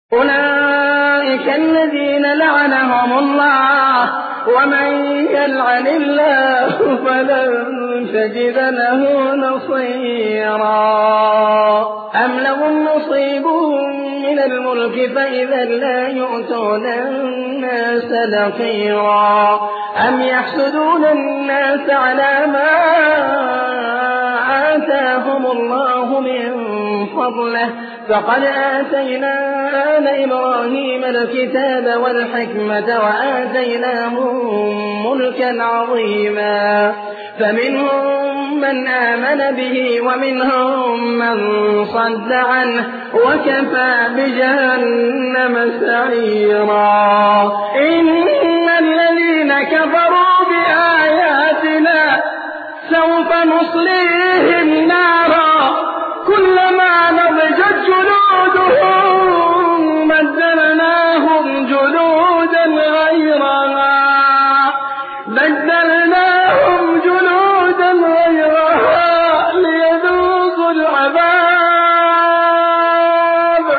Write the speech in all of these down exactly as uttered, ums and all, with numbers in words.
أولئك الذين لعنهم الله ومن يلعن الله فلن تجد له نصيرا أم لهم نصيب من الملك فإذا لا يؤتون الناس نقيرا أم يحسدون الناس على ما آتاهم الله من فضله فقد آتينا آل إبراهيم الكتاب والحكمة وآتيناهم ملكا عظيما فمنهم من آمن به ومنهم من صد عنه وكفى بجهنم سعيرا إن الذين كفروا بآياتنا سوف نصليهم نارا كلما نضجت جلودهم بدلناهم جلودا غيرها بدلناهم جلودا غيرها ليذوقوا العذاب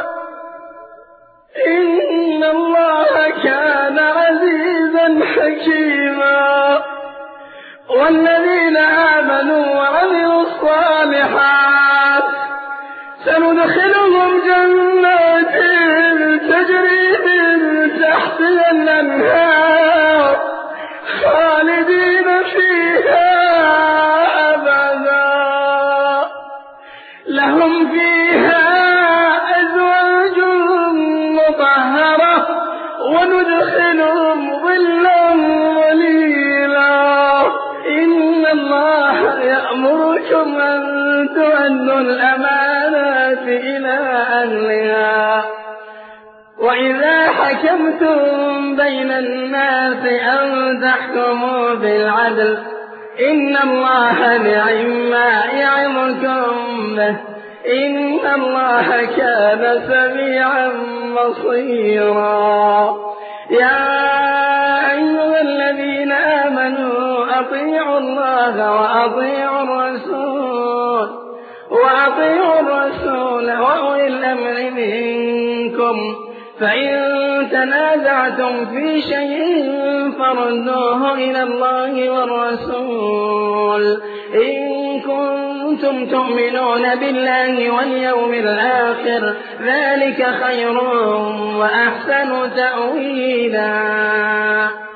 إن الله كان عزيزا حكيما والذين آمنوا وعملوا الصالحات سندخلهم جنات تجري من تحتها الأنهار خالدين فيها أبدا لهم فيها أزواج مطهرة وندخلهم ظلا ظليلا إن الله يأمركم أن تؤدوا الأمانات إلى أهلها وإذا حكمتم بين الناس أن تحكموا بالعدل إن الله نعما يعظكم به إن الله كان سميعا بصيرا يا أيها الذين آمنوا أطيعوا الله وأطيعوا الرسول وأطيعوا الرسول وأولي الأمر منكم فإن تنازعتم في شيء فردوه إلى الله والرسول إن كنتم تؤمنون بالله واليوم الآخر ذلك خير وأحسن تأويلا.